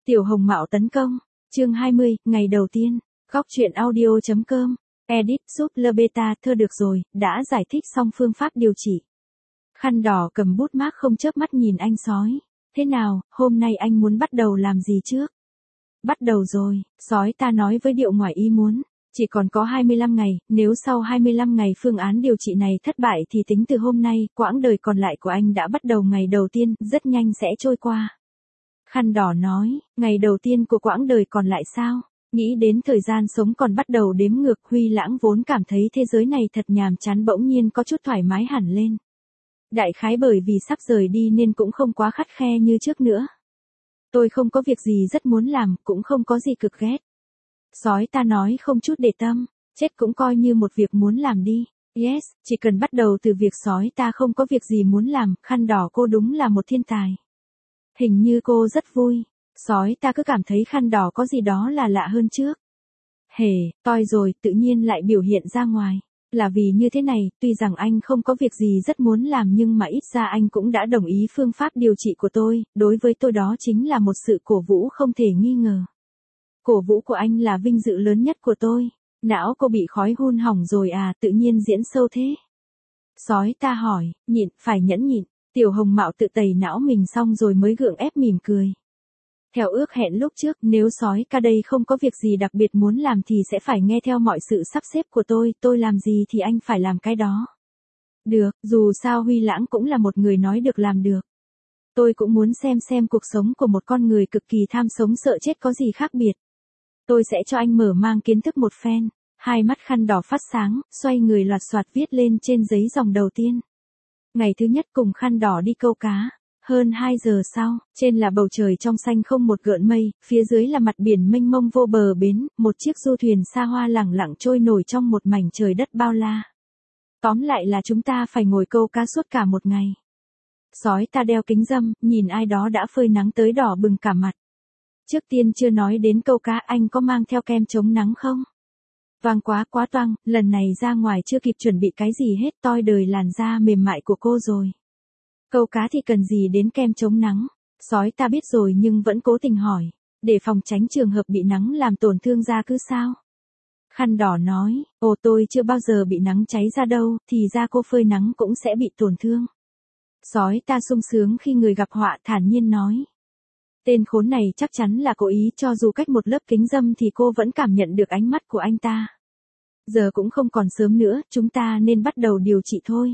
Tiểu Hồng Mạo tấn công. Chương 20, ngày đầu tiên. Góc truyện audio.com. Edit giúp Le Beta thơ được rồi, đã giải thích xong phương pháp điều trị. Khăn đỏ cầm bút mác không chớp mắt nhìn anh sói. Thế nào, hôm nay anh muốn bắt đầu làm gì trước? Bắt đầu rồi, sói ta nói với điệu ngoài ý muốn. Chỉ còn có 25 ngày, nếu sau 25 ngày phương án điều trị này thất bại thì tính từ hôm nay, quãng đời còn lại của anh đã bắt đầu ngày đầu tiên, rất nhanh sẽ trôi qua. Khăn đỏ nói, ngày đầu tiên của quãng đời còn lại sao? Nghĩ đến thời gian sống còn bắt đầu đếm ngược, Huy Lãng vốn cảm thấy thế giới này thật nhàm chán bỗng nhiên có chút thoải mái hẳn lên. Đại khái bởi vì sắp rời đi nên cũng không quá khắt khe như trước nữa. Tôi không có việc gì rất muốn làm, cũng không có gì cực ghét. Sói ta nói không chút để tâm, chết cũng coi như một việc muốn làm đi. Yes, chỉ cần bắt đầu từ việc sói ta không có việc gì muốn làm, khăn đỏ cô đúng là một thiên tài. Hình như cô rất vui. Sói ta cứ cảm thấy khăn đỏ có gì đó là lạ hơn trước. Hề, toi rồi, tự nhiên lại biểu hiện ra ngoài. Là vì như thế này, tuy rằng anh không có việc gì rất muốn làm nhưng mà ít ra anh cũng đã đồng ý phương pháp điều trị của tôi, đối với tôi đó chính là một sự cổ vũ không thể nghi ngờ. Cổ vũ của anh là vinh dự lớn nhất của tôi. Não cô bị khói hun hỏng rồi à, tự nhiên diễn sâu thế. Sói ta hỏi, nhịn, phải nhẫn nhịn. Tiểu Hồng Mạo tự tẩy não mình xong rồi mới gượng ép mỉm cười. Theo ước hẹn lúc trước, nếu sói ca đây không có việc gì đặc biệt muốn làm thì sẽ phải nghe theo mọi sự sắp xếp của tôi làm gì thì anh phải làm cái đó. Được, dù sao Huy Lãng cũng là một người nói được làm được. Tôi cũng muốn xem cuộc sống của một con người cực kỳ tham sống sợ chết có gì khác biệt. Tôi sẽ cho anh mở mang kiến thức một phen. Hai mắt khăn đỏ phát sáng, xoay người loạt soạt viết lên trên giấy dòng đầu tiên. Ngày thứ nhất cùng khăn đỏ đi câu cá. Hơn 2 giờ sau, trên là bầu trời trong xanh không một gợn mây, phía dưới là mặt biển mênh mông vô bờ bến, một chiếc du thuyền xa hoa lẳng lặng trôi nổi trong một mảnh trời đất bao la. Tóm lại là chúng ta phải ngồi câu cá suốt cả một ngày. Sói ta đeo kính râm, nhìn ai đó đã phơi nắng tới đỏ bừng cả mặt. Trước tiên chưa nói đến câu cá, anh có mang theo kem chống nắng không? Vàng quá toang, lần này ra ngoài chưa kịp chuẩn bị cái gì hết, toi đời làn da mềm mại của cô rồi. Câu cá thì cần gì đến kem chống nắng? Sói ta biết rồi nhưng vẫn cố tình hỏi, để phòng tránh trường hợp bị nắng làm tổn thương da cứ sao? Khăn đỏ nói, tôi chưa bao giờ bị nắng cháy da đâu, thì da cô phơi nắng cũng sẽ bị tổn thương. Sói ta sung sướng khi người gặp họa thản nhiên nói. Tên khốn này chắc chắn là cố ý, cho dù cách một lớp kính râm thì cô vẫn cảm nhận được ánh mắt của anh ta. Giờ cũng không còn sớm nữa, chúng ta nên bắt đầu điều trị thôi.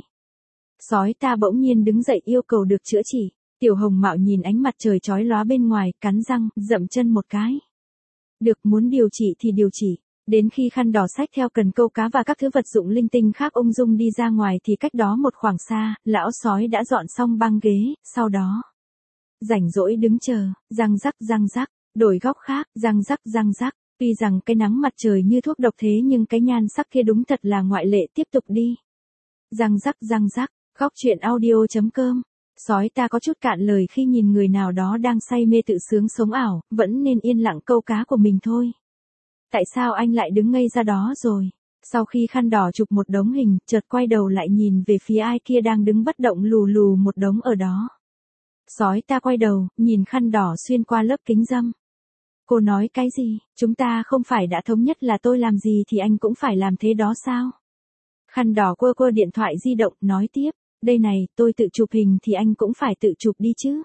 Sói ta bỗng nhiên đứng dậy yêu cầu được chữa trị. Tiểu Hồng Mạo nhìn ánh mặt trời chói lóa bên ngoài, cắn răng, dậm chân một cái. Được, muốn điều trị thì điều trị. Đến khi khăn đỏ xách theo cần câu cá và các thứ vật dụng linh tinh khác ung dung đi ra ngoài thì cách đó một khoảng xa, lão sói đã dọn xong băng ghế, sau đó rảnh rỗi đứng chờ, răng rắc, đổi góc khác, răng rắc. Tuy rằng cái nắng mặt trời như thuốc độc thế nhưng cái nhan sắc kia đúng thật là ngoại lệ, tiếp tục đi. Răng rắc, góc truyện audio.com. Sói ta có chút cạn lời khi nhìn người nào đó đang say mê tự sướng sống ảo, vẫn nên yên lặng câu cá của mình thôi. Tại sao anh lại đứng ngây ra đó rồi? Sau khi khăn đỏ chụp một đống hình, chợt quay đầu lại nhìn về phía ai kia đang đứng bất động lù một đống ở đó. Sói ta quay đầu, nhìn khăn đỏ xuyên qua lớp kính râm. Cô nói cái gì? Chúng ta không phải đã thống nhất là tôi làm gì thì anh cũng phải làm thế đó sao? Khăn đỏ quơ điện thoại di động, nói tiếp. Đây này, tôi tự chụp hình thì anh cũng phải tự chụp đi chứ.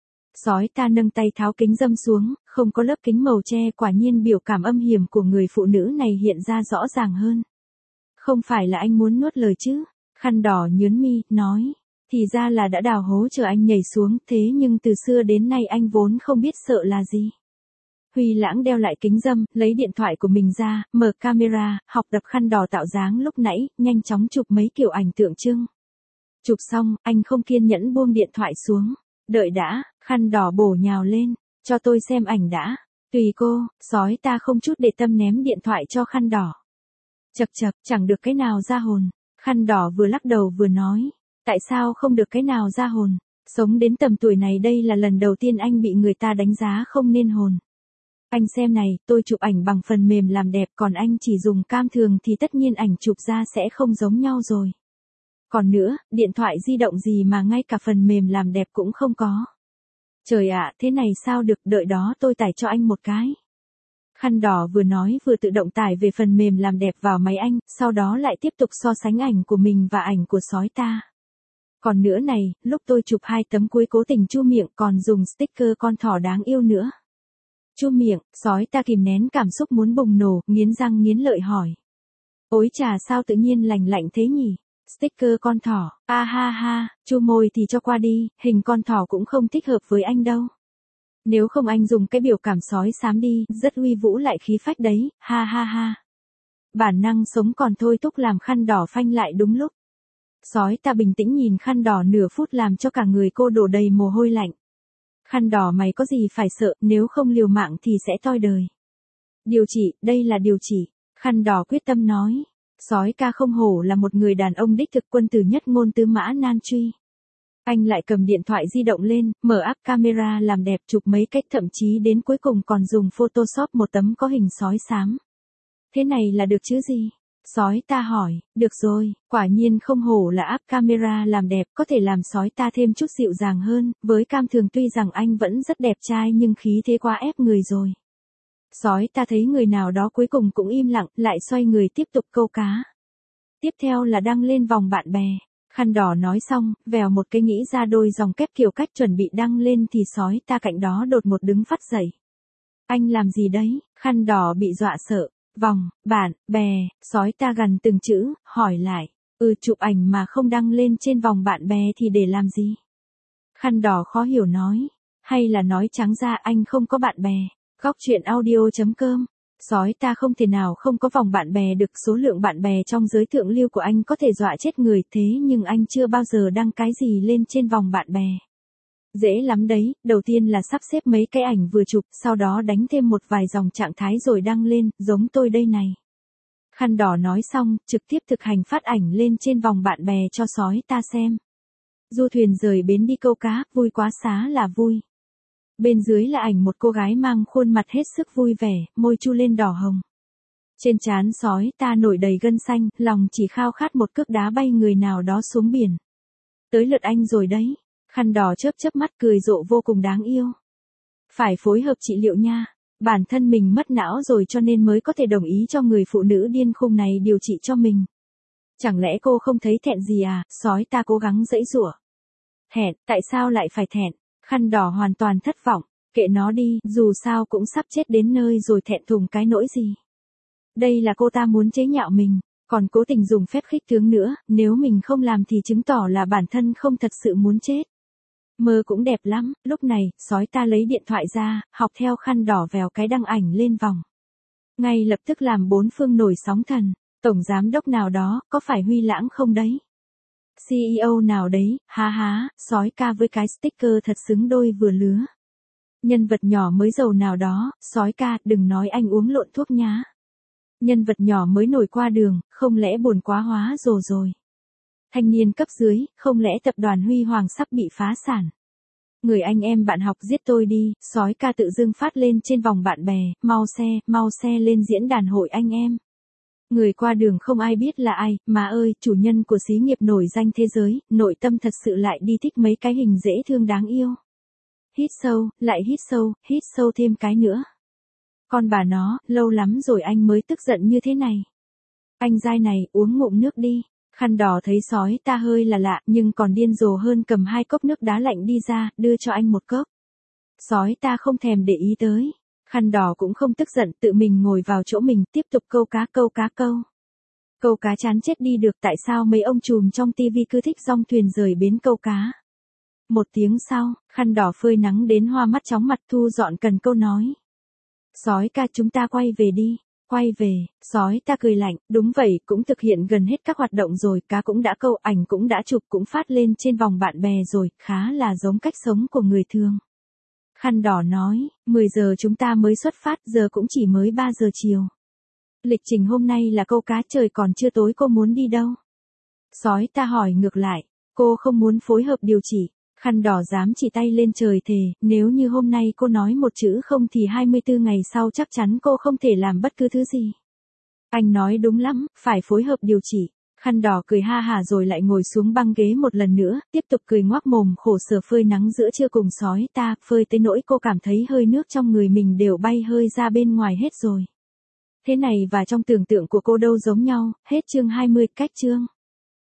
Sói ta nâng tay tháo kính râm xuống, không có lớp kính màu tre, quả nhiên biểu cảm âm hiểm của người phụ nữ này hiện ra rõ ràng hơn. Không phải là anh muốn nuốt lời chứ? Khăn đỏ nhớn mi, nói. Thì ra là đã đào hố chờ anh nhảy xuống, thế nhưng từ xưa đến nay anh vốn không biết sợ là gì. Huy Lãng đeo lại kính râm, lấy điện thoại của mình ra, mở camera, học đập khăn đỏ tạo dáng lúc nãy, nhanh chóng chụp mấy kiểu ảnh tượng trưng. Chụp xong, anh không kiên nhẫn buông điện thoại xuống. Đợi đã, khăn đỏ bổ nhào lên, cho tôi xem ảnh đã. Tùy cô, sói ta không chút để tâm ném điện thoại cho khăn đỏ. Chậc, chẳng được cái nào ra hồn. Khăn đỏ vừa lắc đầu vừa nói. Tại sao không được cái nào ra hồn? Sống đến tầm tuổi này đây là lần đầu tiên anh bị người ta đánh giá không nên hồn. Anh xem này, tôi chụp ảnh bằng phần mềm làm đẹp, còn anh chỉ dùng cam thường thì tất nhiên ảnh chụp ra sẽ không giống nhau rồi. Còn nữa, điện thoại di động gì mà ngay cả phần mềm làm đẹp cũng không có. Trời ạ, thế này sao được, đợi đó tôi tải cho anh một cái. Khăn đỏ vừa nói vừa tự động tải về phần mềm làm đẹp vào máy anh, sau đó lại tiếp tục so sánh ảnh của mình và ảnh của sói ta. Còn nữa này, lúc tôi chụp 2 tấm cuối cố tình chu miệng còn dùng sticker con thỏ đáng yêu nữa. Chu miệng, sói ta kìm nén cảm xúc muốn bùng nổ, nghiến răng nghiến lợi hỏi. Ôi chà, sao tự nhiên lành lạnh thế nhỉ? Sticker con thỏ, a ha ha, chu môi thì cho qua đi, hình con thỏ cũng không thích hợp với anh đâu. Nếu không anh dùng cái biểu cảm sói xám đi, rất uy vũ lại khí phách đấy, ha ha ha. Bản năng sống còn thôi thúc làm khăn đỏ phanh lại đúng lúc. Sói ta bình tĩnh nhìn khăn đỏ nửa phút làm cho cả người cô đổ đầy mồ hôi lạnh. Khăn đỏ mày có gì phải sợ, nếu không liều mạng thì sẽ toi đời. Điều chỉ, đây là điều chỉ. Khăn đỏ quyết tâm nói. Sói ca không hổ là một người đàn ông đích thực, quân tử nhất ngôn tứ mã nan truy. Anh lại cầm điện thoại di động lên, mở app camera làm đẹp chụp mấy cách, thậm chí đến cuối cùng còn dùng Photoshop một tấm có hình sói xám. Thế này là được chứ gì? Sói ta hỏi, được rồi, quả nhiên không hổ là app camera làm đẹp, có thể làm sói ta thêm chút dịu dàng hơn, với cam thường tuy rằng anh vẫn rất đẹp trai nhưng khí thế quá ép người rồi. Sói ta thấy người nào đó cuối cùng cũng im lặng, lại xoay người tiếp tục câu cá. Tiếp theo là đăng lên vòng bạn bè. Khăn đỏ nói xong, vèo một cái nghĩ ra đôi dòng kép kiểu cách chuẩn bị đăng lên thì sói ta cạnh đó đột ngột đứng phắt dậy. Anh làm gì đấy? Khăn đỏ bị dọa sợ. Vòng, bạn, bè, sói ta gằn từng chữ, hỏi lại. Chụp ảnh mà không đăng lên trên vòng bạn bè thì để làm gì? Khăn đỏ khó hiểu nói. Hay là nói trắng ra anh không có bạn bè. Góc chuyện audio.com. Sói ta không thể nào không có vòng bạn bè được, số lượng bạn bè trong giới thượng lưu của anh có thể dọa chết người, thế nhưng anh chưa bao giờ đăng cái gì lên trên vòng bạn bè. Dễ lắm đấy, đầu tiên là sắp xếp mấy cái ảnh vừa chụp, sau đó đánh thêm một vài dòng trạng thái rồi đăng lên, giống tôi đây này. Khăn đỏ nói xong, trực tiếp thực hành phát ảnh lên trên vòng bạn bè cho sói ta xem. Du thuyền rời bến đi câu cá, vui quá xá là vui. Bên dưới là ảnh một cô gái mang khuôn mặt hết sức vui vẻ, môi chu lên đỏ hồng. Trên trán sói ta nổi đầy gân xanh, lòng chỉ khao khát một cước đá bay người nào đó xuống biển. Tới lượt anh rồi đấy. Khăn đỏ chớp chớp mắt cười rộ vô cùng đáng yêu. Phải phối hợp trị liệu nha. Bản thân mình mất não rồi cho nên mới có thể đồng ý cho người phụ nữ điên khùng này điều trị cho mình. Chẳng lẽ cô không thấy thẹn gì à? Sói ta cố gắng giãy giụa. Thẹn, tại sao lại phải thẹn? Khăn đỏ hoàn toàn thất vọng. Kệ nó đi, dù sao cũng sắp chết đến nơi rồi, thẹn thùng cái nỗi gì. Đây là cô ta muốn chế nhạo mình, còn cố tình dùng phép khích tướng nữa, nếu mình không làm thì chứng tỏ là bản thân không thật sự muốn chết. Mơ cũng đẹp lắm, lúc này, sói ta lấy điện thoại ra, học theo khăn đỏ vèo cái đăng ảnh lên vòng. Ngay lập tức làm bốn phương nổi sóng thần, tổng giám đốc nào đó, có phải Huy Lãng không đấy? CEO nào đấy, há há, sói ca với cái sticker thật xứng đôi vừa lứa. Nhân vật nhỏ mới giàu nào đó, sói ca, đừng nói anh uống lộn thuốc nhá. Nhân vật nhỏ mới nổi qua đường, không lẽ buồn quá hóa rồi. Thanh niên cấp dưới, không lẽ tập đoàn Huy Hoàng sắp bị phá sản. Người anh em bạn học giết tôi đi, sói ca tự dưng phát lên trên vòng bạn bè, mau xe lên diễn đàn hội anh em. Người qua đường không ai biết là ai, mà ơi, chủ nhân của xí nghiệp nổi danh thế giới, nội tâm thật sự lại đi thích mấy cái hình dễ thương đáng yêu. Hít sâu, lại hít sâu thêm cái nữa. Con bà nó, lâu lắm rồi anh mới tức giận như thế này. Anh dai này, uống ngụm nước đi. Khăn đỏ thấy sói ta hơi là lạ, nhưng còn điên rồ hơn cầm 2 cốc nước đá lạnh đi ra, đưa cho anh một cốc. Sói ta không thèm để ý tới. Khăn đỏ cũng không tức giận, tự mình ngồi vào chỗ mình, tiếp tục câu cá. Câu cá chán chết đi được, tại sao mấy ông trùm trong tivi cứ thích dong thuyền rời bến câu cá. Một tiếng sau, khăn đỏ phơi nắng đến hoa mắt chóng mặt thu dọn cần câu nói. Sói ca, chúng ta quay về đi. Quay về, sói ta cười lạnh, đúng vậy, cũng thực hiện gần hết các hoạt động rồi, cá cũng đã câu, ảnh cũng đã chụp, cũng phát lên trên vòng bạn bè rồi, khá là giống cách sống của người thường. Khăn đỏ nói, 10 giờ chúng ta mới xuất phát, giờ cũng chỉ mới 3 giờ chiều. Lịch trình hôm nay là câu cá, trời còn chưa tối, cô muốn đi đâu? Sói ta hỏi ngược lại, cô không muốn phối hợp điều chỉ. Khăn đỏ dám chỉ tay lên trời thề, nếu như hôm nay cô nói một chữ không thì 24 ngày sau chắc chắn cô không thể làm bất cứ thứ gì. Anh nói đúng lắm, phải phối hợp điều chỉ. Khăn đỏ cười ha hả rồi lại ngồi xuống băng ghế một lần nữa, tiếp tục cười ngoác mồm khổ sở phơi nắng giữa trưa cùng sói ta, phơi tới nỗi cô cảm thấy hơi nước trong người mình đều bay hơi ra bên ngoài hết rồi. Thế này và trong tưởng tượng của cô đâu giống nhau, hết chương 20, cách chương.